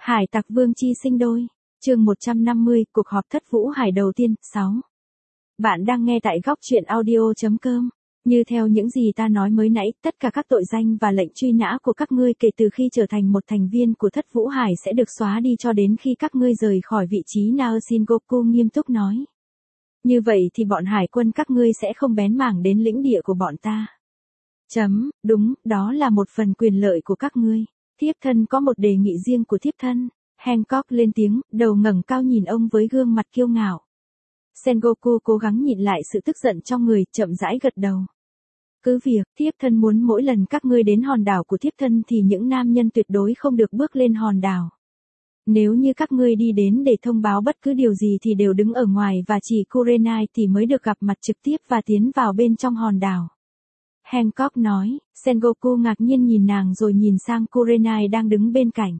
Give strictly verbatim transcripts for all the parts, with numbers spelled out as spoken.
Hải tặc vương chi sinh đôi. Chương một trăm năm mươi, cuộc họp thất vũ hải đầu tiên, sáu. Bạn đang nghe tại góc truyện audio chấm com. Như theo những gì ta nói mới nãy, tất cả các tội danh và lệnh truy nã của các ngươi kể từ khi trở thành một thành viên của thất vũ hải sẽ được xóa đi cho đến khi các ngươi rời khỏi vị trí Naosin. Goku nghiêm túc nói. Như vậy thì bọn hải quân các ngươi sẽ không bén mảng đến lĩnh địa của bọn ta. Chấm, đúng, đó là một phần quyền lợi của các ngươi. Thiếp thân có một đề nghị riêng của thiếp thân. Hancock lên tiếng, đầu ngẩng cao nhìn ông với gương mặt kiêu ngạo. Sengoku cố gắng nhịn lại sự tức giận trong người, chậm rãi gật đầu. Cứ việc, thiếp thân muốn mỗi lần các ngươi đến hòn đảo của thiếp thân thì những nam nhân tuyệt đối không được bước lên hòn đảo. Nếu như các ngươi đi đến để thông báo bất cứ điều gì thì đều đứng ở ngoài và chỉ Kurenai thì mới được gặp mặt trực tiếp và tiến vào bên trong hòn đảo. Hancock nói, Sengoku ngạc nhiên nhìn nàng rồi nhìn sang Kurenai đang đứng bên cạnh.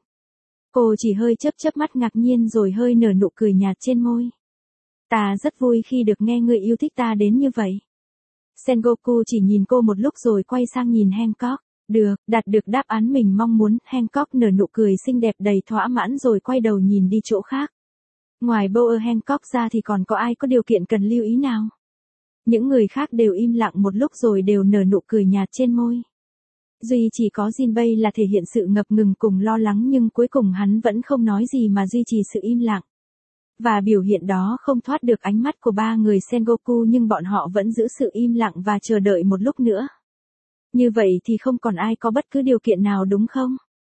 Cô chỉ hơi chớp chớp mắt ngạc nhiên rồi hơi nở nụ cười nhạt trên môi. Ta rất vui khi được nghe ngươi yêu thích ta đến như vậy. Sengoku chỉ nhìn cô một lúc rồi quay sang nhìn Hancock. Được, đạt được đáp án mình mong muốn, Hancock nở nụ cười xinh đẹp đầy thỏa mãn rồi quay đầu nhìn đi chỗ khác. Ngoài Boer Hancock ra thì còn có ai có điều kiện cần lưu ý nào? Những người khác đều im lặng một lúc rồi đều nở nụ cười nhạt trên môi. Duy chỉ có Jinbei là thể hiện sự ngập ngừng cùng lo lắng nhưng cuối cùng hắn vẫn không nói gì mà duy trì sự im lặng. Và biểu hiện đó không thoát được ánh mắt của ba người Sengoku nhưng bọn họ vẫn giữ sự im lặng và chờ đợi một lúc nữa. Như vậy thì không còn ai có bất cứ điều kiện nào đúng không?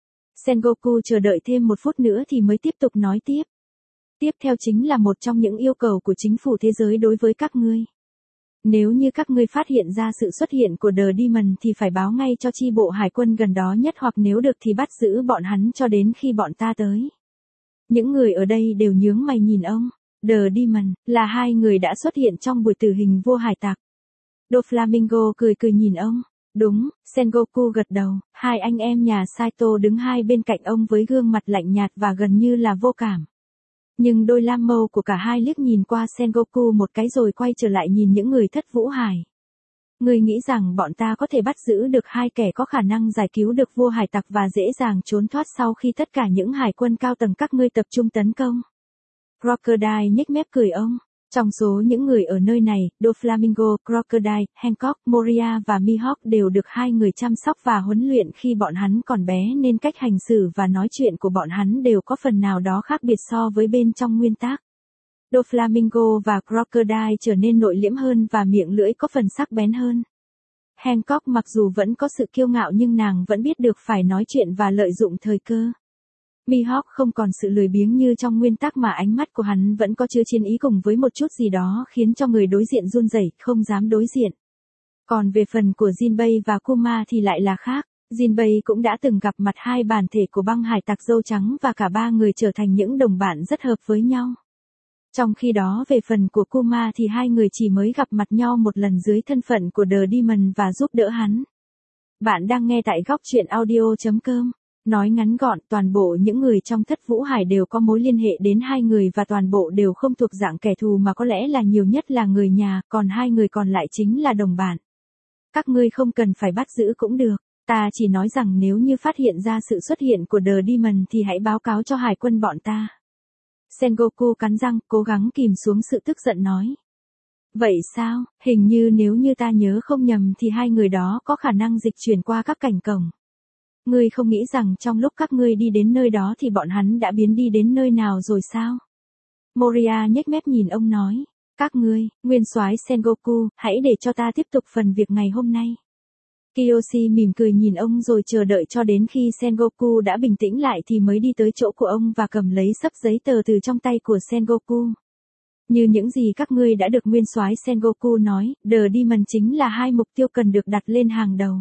Sengoku chờ đợi thêm một phút nữa thì mới tiếp tục nói tiếp. Tiếp theo chính là một trong những yêu cầu của chính phủ thế giới đối với các ngươi. Nếu như các ngươi phát hiện ra sự xuất hiện của The Demon thì phải báo ngay cho chi bộ hải quân gần đó nhất hoặc nếu được thì bắt giữ bọn hắn cho đến khi bọn ta tới. Những người ở đây đều nhướng mày nhìn ông. The Demon là hai người đã xuất hiện trong buổi tử hình vua hải tặc. Doflamingo cười cười nhìn ông. Đúng, Sengoku gật đầu, hai anh em nhà Saito đứng hai bên cạnh ông với gương mặt lạnh nhạt và gần như là vô cảm. Nhưng đôi lam mâu của cả hai liếc nhìn qua Sengoku một cái rồi quay trở lại nhìn những người thất vũ hải. Ngươi nghĩ rằng bọn ta có thể bắt giữ được hai kẻ có khả năng giải cứu được vua hải tặc và dễ dàng trốn thoát sau khi tất cả những hải quân cao tầng các ngươi tập trung tấn công? Crocodile nhếch mép cười ông. Trong số những người ở nơi này, Doflamingo, Crocodile, Hancock, Moria và Mihawk đều được hai người chăm sóc và huấn luyện khi bọn hắn còn bé nên cách hành xử và nói chuyện của bọn hắn đều có phần nào đó khác biệt so với bên trong nguyên tắc. Doflamingo và Crocodile trở nên nội liễm hơn và miệng lưỡi có phần sắc bén hơn. Hancock mặc dù vẫn có sự kiêu ngạo nhưng nàng vẫn biết được phải nói chuyện và lợi dụng thời cơ. Mihawk không còn sự lười biếng như trong nguyên tắc mà ánh mắt của hắn vẫn có chứa chiến ý cùng với một chút gì đó khiến cho người đối diện run rẩy, không dám đối diện. Còn về phần của Jinbei và Kuma thì lại là khác. Jinbei cũng đã từng gặp mặt hai bản thể của băng hải tặc dâu trắng và cả ba người trở thành những đồng bạn rất hợp với nhau. Trong khi đó về phần của Kuma thì hai người chỉ mới gặp mặt nhau một lần dưới thân phận của The Demon và giúp đỡ hắn. Bạn đang nghe tại góc truyện audio chấm com. Nói ngắn gọn, toàn bộ những người trong thất vũ hải đều có mối liên hệ đến hai người và toàn bộ đều không thuộc dạng kẻ thù mà có lẽ là nhiều nhất là người nhà, còn hai người còn lại chính là đồng bạn. Các ngươi không cần phải bắt giữ cũng được, ta chỉ nói rằng nếu như phát hiện ra sự xuất hiện của The Demon thì hãy báo cáo cho hải quân bọn ta. Sengoku cắn răng, cố gắng kìm xuống sự tức giận nói. Vậy sao, hình như nếu như ta nhớ không nhầm thì hai người đó có khả năng dịch chuyển qua các cảnh cổng. Ngươi không nghĩ rằng trong lúc các ngươi đi đến nơi đó thì bọn hắn đã biến đi đến nơi nào rồi sao? Moria nhếch mép nhìn ông nói. Các ngươi, nguyên soái Sengoku, hãy để cho ta tiếp tục phần việc ngày hôm nay. Kiyoshi mỉm cười nhìn ông rồi chờ đợi cho đến khi Sengoku đã bình tĩnh lại thì mới đi tới chỗ của ông và cầm lấy sấp giấy tờ từ trong tay của Sengoku. Như những gì các ngươi đã được nguyên soái Sengoku nói, The Demon chính là hai mục tiêu cần được đặt lên hàng đầu.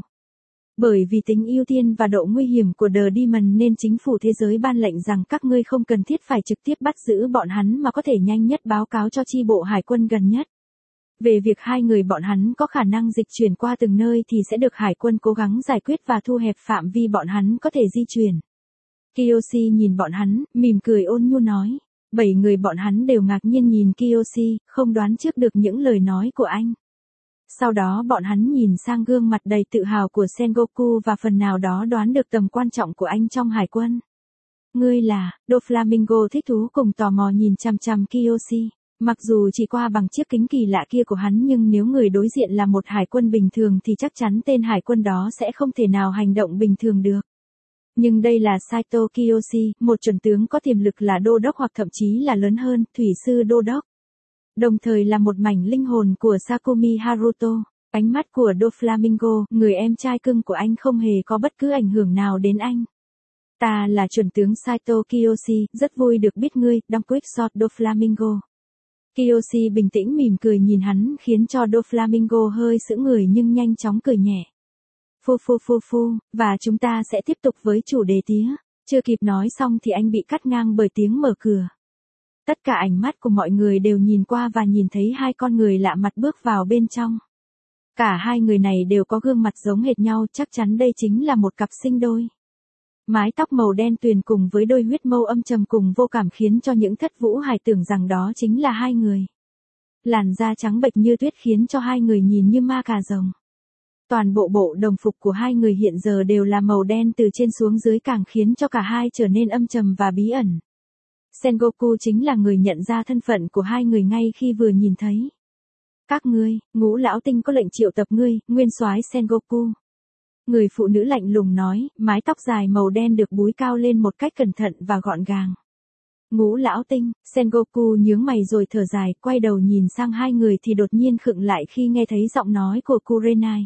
Bởi vì tính ưu tiên và độ nguy hiểm của The Demon nên chính phủ thế giới ban lệnh rằng các ngươi không cần thiết phải trực tiếp bắt giữ bọn hắn mà có thể nhanh nhất báo cáo cho chi bộ hải quân gần nhất. Về việc hai người bọn hắn có khả năng dịch chuyển qua từng nơi thì sẽ được hải quân cố gắng giải quyết và thu hẹp phạm vi bọn hắn có thể di chuyển. Kiyoshi nhìn bọn hắn, mỉm cười ôn nhu nói. Bảy người bọn hắn đều ngạc nhiên nhìn Kiyoshi, không đoán trước được những lời nói của anh. Sau đó bọn hắn nhìn sang gương mặt đầy tự hào của Sengoku và phần nào đó đoán được tầm quan trọng của anh trong hải quân. Ngươi là, Doflamingo thích thú cùng tò mò nhìn chằm chằm Kiyoshi. Mặc dù chỉ qua bằng chiếc kính kỳ lạ kia của hắn nhưng nếu người đối diện là một hải quân bình thường thì chắc chắn tên hải quân đó sẽ không thể nào hành động bình thường được. Nhưng đây là Saito Kiyoshi, một chuẩn tướng có tiềm lực là đô đốc hoặc thậm chí là lớn hơn, thủy sư đô đốc. Đồng thời là một mảnh linh hồn của Sakumi Haruto. Ánh mắt của Doflamingo, người em trai cưng của anh không hề có bất cứ ảnh hưởng nào đến anh. Ta là chuẩn tướng Saito Kiyoshi, rất vui được biết ngươi, đóng quick shot Doflamingo. Kiyoshi bình tĩnh mỉm cười nhìn hắn khiến cho Doflamingo hơi sững người nhưng nhanh chóng cười nhẹ. Phu phu phu phu, và chúng ta sẽ tiếp tục với chủ đề tía. Chưa kịp nói xong thì anh bị cắt ngang bởi tiếng mở cửa. Tất cả ánh mắt của mọi người đều nhìn qua và nhìn thấy hai con người lạ mặt bước vào bên trong. Cả hai người này đều có gương mặt giống hệt nhau, chắc chắn đây chính là một cặp sinh đôi. Mái tóc màu đen tuyền cùng với đôi huyết mâu âm trầm cùng vô cảm khiến cho những thất vũ hải tưởng rằng đó chính là hai người. Làn da trắng bệch như tuyết khiến cho hai người nhìn như ma cà rồng. Toàn bộ bộ đồng phục của hai người hiện giờ đều là màu đen từ trên xuống dưới càng khiến cho cả hai trở nên âm trầm và bí ẩn. Sengoku chính là người nhận ra thân phận của hai người ngay khi vừa nhìn thấy. Các ngươi, Ngũ lão tinh có lệnh triệu tập ngươi, nguyên soái Sengoku. Người phụ nữ lạnh lùng nói, mái tóc dài màu đen được búi cao lên một cách cẩn thận và gọn gàng. Ngũ lão tinh, Sengoku nhướng mày rồi thở dài, quay đầu nhìn sang hai người thì đột nhiên khựng lại khi nghe thấy giọng nói của Kurenai.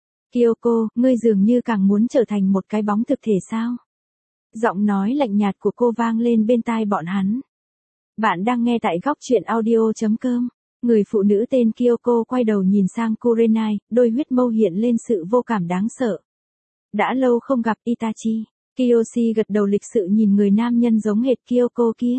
Kyoko, ngươi dường như càng muốn trở thành một cái bóng thực thể sao? Giọng nói lạnh nhạt của cô vang lên bên tai bọn hắn. Bạn đang nghe tại góc truyện audio chấm com. Người phụ nữ tên Kyoko quay đầu nhìn sang Kurenai, đôi huyết mâu hiện lên sự vô cảm đáng sợ. Đã lâu không gặp Itachi. Kiyoshi gật đầu lịch sự nhìn người nam nhân giống hệt Kyoko kia.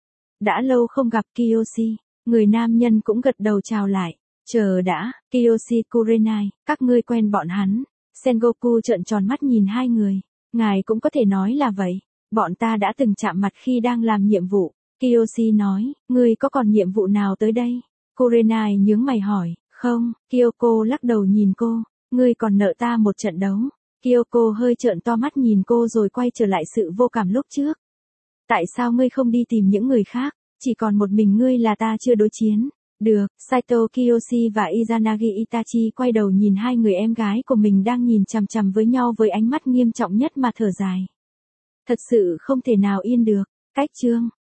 Đã lâu không gặp Kiyoshi. Người nam nhân cũng gật đầu chào lại. Chờ đã, Kiyoshi Kurenai, các ngươi quen bọn hắn. Sengoku trợn tròn mắt nhìn hai người. Ngài cũng có thể nói là vậy. Bọn ta đã từng chạm mặt khi đang làm nhiệm vụ. Kiyoshi nói, ngươi có còn nhiệm vụ nào tới đây? Kurenai nhướng mày hỏi, không, Kyoko lắc đầu nhìn cô, ngươi còn nợ ta một trận đấu. Kyoko hơi trợn to mắt nhìn cô rồi quay trở lại sự vô cảm lúc trước. Tại sao ngươi không đi tìm những người khác, chỉ còn một mình ngươi là ta chưa đối chiến? Được, Saito Kiyoshi và Izanagi Itachi quay đầu nhìn hai người em gái của mình đang nhìn chằm chằm với nhau với ánh mắt nghiêm trọng nhất mà thở dài. Thật sự không thể nào yên được, cách chương.